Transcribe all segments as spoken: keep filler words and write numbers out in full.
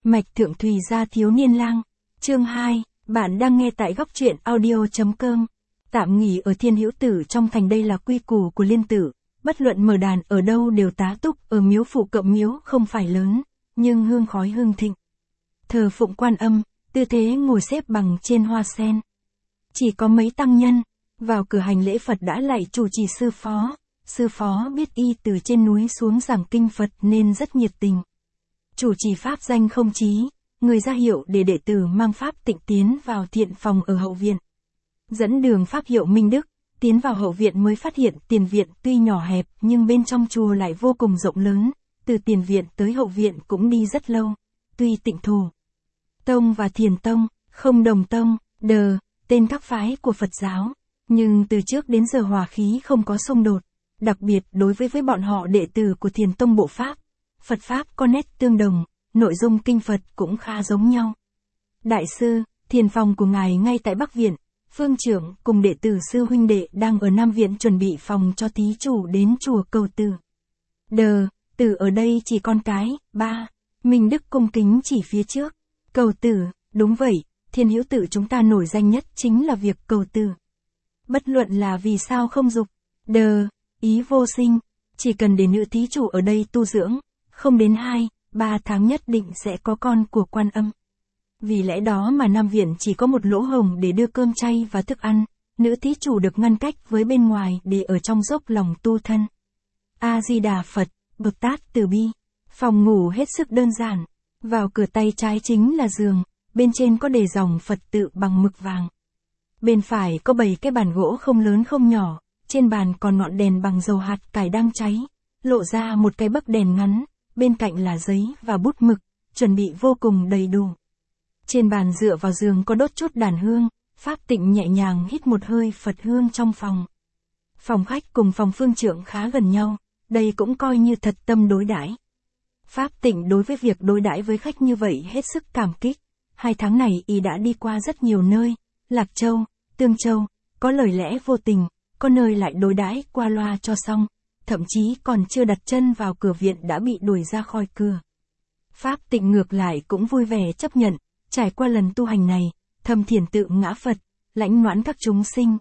Mạch Thượng Thùy Gia thiếu niên lang. Chương hai, bạn đang nghe tại góc truyện audio.com. Tạm nghỉ ở Thiên Hữu Tử trong thành, đây là quy củ của Liên Tử, bất luận mở đàn ở đâu đều tá túc ở miếu phụ cận, miếu không phải lớn, nhưng hương khói hương thịnh. Thờ phụng Quan Âm, tư thế ngồi xếp bằng trên hoa sen. Chỉ có mấy tăng nhân, vào cửa hành lễ Phật đã lạy chủ trì sư phó. Sư phó biết y từ trên núi xuống giảng kinh Phật nên rất nhiệt tình. Chủ trì pháp danh không chí, người ra hiệu để đệ tử mang pháp tịnh tiến vào thiện phòng ở hậu viện. Dẫn đường pháp hiệu Minh Đức, tiến vào hậu viện mới phát hiện tiền viện tuy nhỏ hẹp nhưng bên trong chùa lại vô cùng rộng lớn, từ tiền viện tới hậu viện cũng đi rất lâu. Tuy Tịnh Thổ Tông và Thiền Tông, Không Đồng Tông, Đờ, tên các phái của Phật giáo, nhưng từ trước đến giờ hòa khí không có xung đột, đặc biệt đối với với bọn họ đệ tử của Thiền Tông bộ Pháp. Phật Pháp có nét tương đồng, nội dung kinh Phật cũng khá giống nhau. Đại sư, thiền phòng của ngài ngay tại Bắc Viện, phương trưởng cùng đệ tử sư huynh đệ đang ở Nam Viện chuẩn bị phòng cho thí chủ đến chùa cầu từ. Đờ, tử ở đây chỉ con cái, ba. Minh Đức cung kính chỉ phía trước. Cầu tử, đúng vậy, Thiên Hữu Tử chúng ta nổi danh nhất chính là việc cầu tử. Bất luận là vì sao không dục. Đờ, ý vô sinh, chỉ cần để nữ thí chủ ở đây tu dưỡng, không đến hai, ba tháng nhất định sẽ có con của Quan Âm. Vì lẽ đó mà Nam Viện chỉ có một lỗ hổng để đưa cơm chay và thức ăn, nữ thí chủ được ngăn cách với bên ngoài để ở trong dốc lòng tu thân. A-di-đà Phật, Bồ Tát Từ Bi. Phòng ngủ hết sức đơn giản, vào cửa tay trái chính là giường, bên trên có đề dòng Phật tự bằng mực vàng. Bên phải có bảy cái bàn gỗ không lớn không nhỏ, trên bàn còn ngọn đèn bằng dầu hạt cải đang cháy, lộ ra một cái bấc đèn ngắn, bên cạnh là giấy và bút mực, chuẩn bị vô cùng đầy đủ. Trên bàn dựa vào giường có đốt chút đàn hương, Pháp Tịnh nhẹ nhàng hít một hơi Phật hương trong phòng. Phòng khách cùng phòng phương trưởng khá gần nhau, đây cũng coi như thật tâm đối đãi. Pháp Tịnh đối với việc đối đãi với khách như vậy hết sức cảm kích. Hai tháng này y đã đi qua rất nhiều nơi, Lạc Châu, Tương Châu, có lời lẽ vô tình, có nơi lại đối đãi qua loa cho xong, thậm chí còn chưa đặt chân vào cửa viện đã bị đuổi ra khỏi cửa. Pháp Tịnh ngược lại cũng vui vẻ chấp nhận, trải qua lần tu hành này, thâm thiền tự ngã Phật, lãnh noãn các chúng sinh.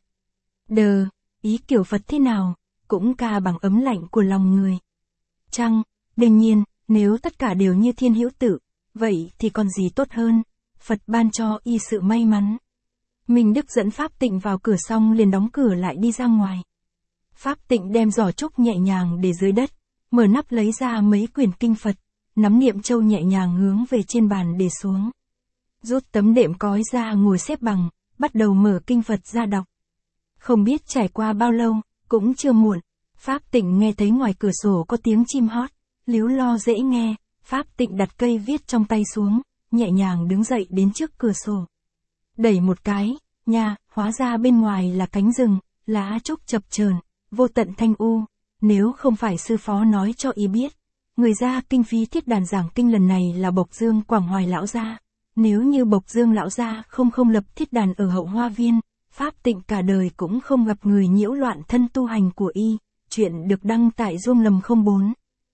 Đờ, ý kiểu Phật thế nào, cũng ca bằng ấm lạnh của lòng người. Chăng, đương nhiên, nếu tất cả đều như Thiên Hữu Tử, vậy thì còn gì tốt hơn, Phật ban cho y sự may mắn. Minh Đức dẫn Pháp Tịnh vào cửa xong liền đóng cửa lại đi ra ngoài. Pháp Tịnh đem giỏ trúc nhẹ nhàng để dưới đất, mở nắp lấy ra mấy quyển kinh Phật, nắm niệm châu nhẹ nhàng hướng về trên bàn để xuống. Rút tấm đệm cói ra ngồi xếp bằng, bắt đầu mở kinh Phật ra đọc. Không biết trải qua bao lâu, cũng chưa muộn, Pháp Tịnh nghe thấy ngoài cửa sổ có tiếng chim hót, líu lo dễ nghe, Pháp Tịnh đặt cây viết trong tay xuống, nhẹ nhàng đứng dậy đến trước cửa sổ. Đẩy một cái, nha, hóa ra bên ngoài là cánh rừng, lá trúc chập chờn, vô tận thanh u. Nếu không phải sư phó nói cho y biết, người ra kinh phí thiết đàn giảng kinh lần này là Bộc Dương Quảng Hoài lão gia. Nếu như Bộc Dương lão gia không không lập thiết đàn ở hậu hoa viên, Pháp Tịnh cả đời cũng không gặp người nhiễu loạn thân tu hành của y. Chuyện được đăng tại Zoom lầm không bốn.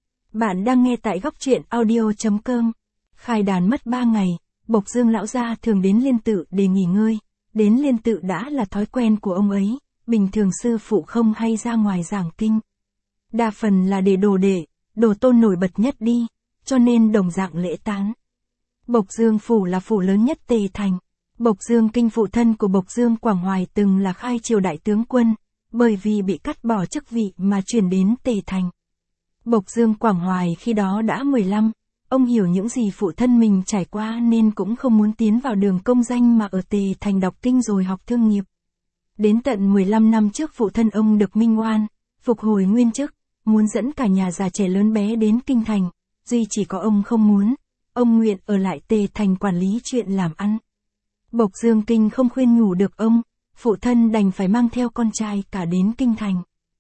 Bạn đang nghe tại góc truyện audio.com. Khai đàn mất ba ngày, Bộc Dương lão gia thường đến Liên Tự để nghỉ ngơi. Đến Liên Tự đã là thói quen của ông ấy, bình thường sư phụ không hay ra ngoài giảng kinh. Đa phần là để đồ đệ, đồ tôn nổi bật nhất đi, cho nên đồng dạng lễ tán. Bộc Dương phủ là phủ lớn nhất Tề Thành. Bộc Dương kinh phụ thân của Bộc Dương Quảng Hoài từng là khai triều đại tướng quân, bởi vì bị cắt bỏ chức vị mà chuyển đến Tề Thành. Bộc Dương Quảng Hoài khi đó đã mười lăm, ông hiểu những gì phụ thân mình trải qua nên cũng không muốn tiến vào đường công danh mà ở Tề Thành đọc kinh rồi học thương nghiệp. Đến tận mười lăm năm trước phụ thân ông được minh oan, phục hồi nguyên chức, muốn dẫn cả nhà già trẻ lớn bé đến kinh thành, duy chỉ có ông không muốn, ông nguyện ở lại Tề Thành quản lý chuyện làm ăn. Bộc Dương Kinh không khuyên nhủ được ông, phụ thân đành phải mang theo con trai cả đến kinh thành.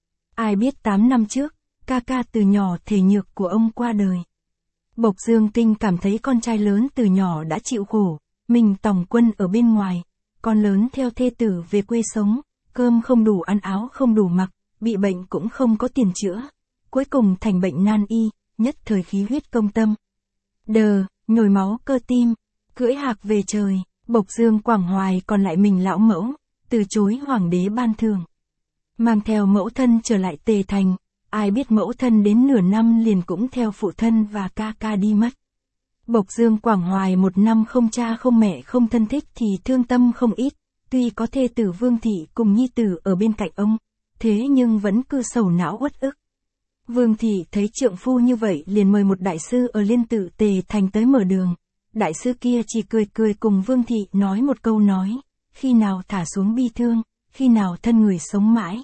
Ai biết tám năm trước, ca ca từ nhỏ thể nhược của ông qua đời. Bộc Dương Kinh cảm thấy con trai lớn từ nhỏ đã chịu khổ, mình tòng quân ở bên ngoài, con lớn theo thê tử về quê sống, cơm không đủ ăn áo không đủ mặc, bị bệnh cũng không có tiền chữa, cuối cùng thành bệnh nan y, nhất thời khí huyết công tâm. Đờ, nhồi máu cơ tim, cưỡi hạc về trời, Bộc Dương Quảng Hoài còn lại mình lão mẫu, từ chối hoàng đế ban thưởng. Mang theo mẫu thân trở lại Tề Thành, ai biết mẫu thân đến nửa năm liền cũng theo phụ thân và ca ca đi mất. Bộc Dương Quảng Hoài một năm không cha không mẹ không thân thích thì thương tâm không ít, tuy có thê tử Vương Thị cùng nhi tử ở bên cạnh ông, thế nhưng vẫn cứ sầu não uất ức. Vương Thị thấy trượng phu như vậy liền mời một đại sư ở Liên Tự Tề Thành tới mở đường. Đại sư kia chỉ cười cười cùng Vương Thị nói một câu nói, khi nào thả xuống bi thương, khi nào thân người sống mãi.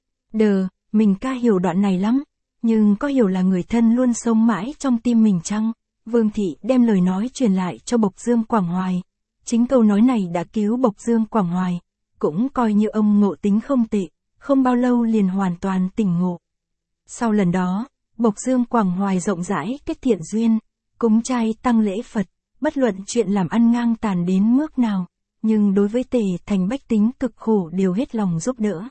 Đờ, mình ca hiểu đoạn này lắm, nhưng có hiểu là người thân luôn sống mãi trong tim mình chăng? Vương Thị đem lời nói truyền lại cho Bộc Dương Quảng Hoài. Chính câu nói này đã cứu Bộc Dương Quảng Hoài, cũng coi như ông ngộ tính không tệ, không bao lâu liền hoàn toàn tỉnh ngộ. Sau lần đó, Bộc Dương Quảng Hoài rộng rãi kết thiện duyên, cúng chay tăng lễ Phật, bất luận chuyện làm ăn ngang tàn đến mức nào, nhưng đối với Tề Thành bách tính cực khổ đều hết lòng giúp đỡ.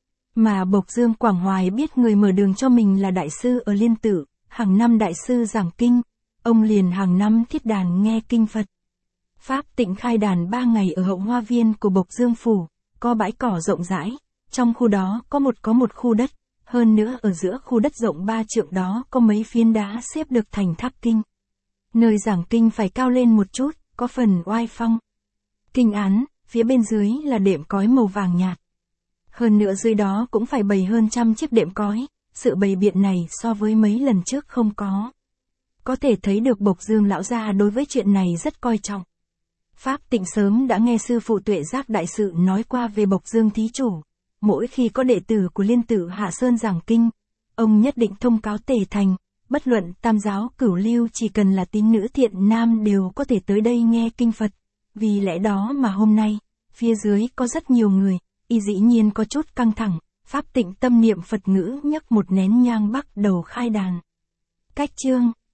Mà Bộc Dương Quảng Hoài biết người mở đường cho mình là đại sư ở Liên Tự, hàng năm đại sư giảng kinh, ông liền hàng năm thiết đàn nghe kinh Phật. Pháp Tịnh khai đàn ba ngày ở hậu hoa viên của Bộc Dương Phủ, có bãi cỏ rộng rãi, trong khu đó có một có một khu đất, hơn nữa ở giữa khu đất rộng ba trượng đó có mấy phiến đá xếp được thành tháp kinh. Nơi giảng kinh phải cao lên một chút, có phần oai phong. Kinh án, phía bên dưới là đệm cói màu vàng nhạt. Hơn nữa dưới đó cũng phải bày hơn trăm chiếc đệm cói, sự bày biện này so với mấy lần trước không có. Có thể thấy được Bộc Dương lão gia đối với chuyện này rất coi trọng. Pháp Tịnh sớm đã nghe sư phụ Tuệ Giác đại sự nói qua về Bộc Dương thí chủ. Mỗi khi có đệ tử của Liên Tự Hạ Sơn giảng kinh, ông nhất định thông cáo Tề Thành, bất luận tam giáo cửu lưu chỉ cần là tín nữ thiện nam đều có thể tới đây nghe kinh Phật. Vì lẽ đó mà hôm nay, phía dưới có rất nhiều người, y dĩ nhiên có chút căng thẳng, Pháp Tịnh tâm niệm Phật ngữ nhấc một nén nhang bắt đầu khai đàn. Cách chương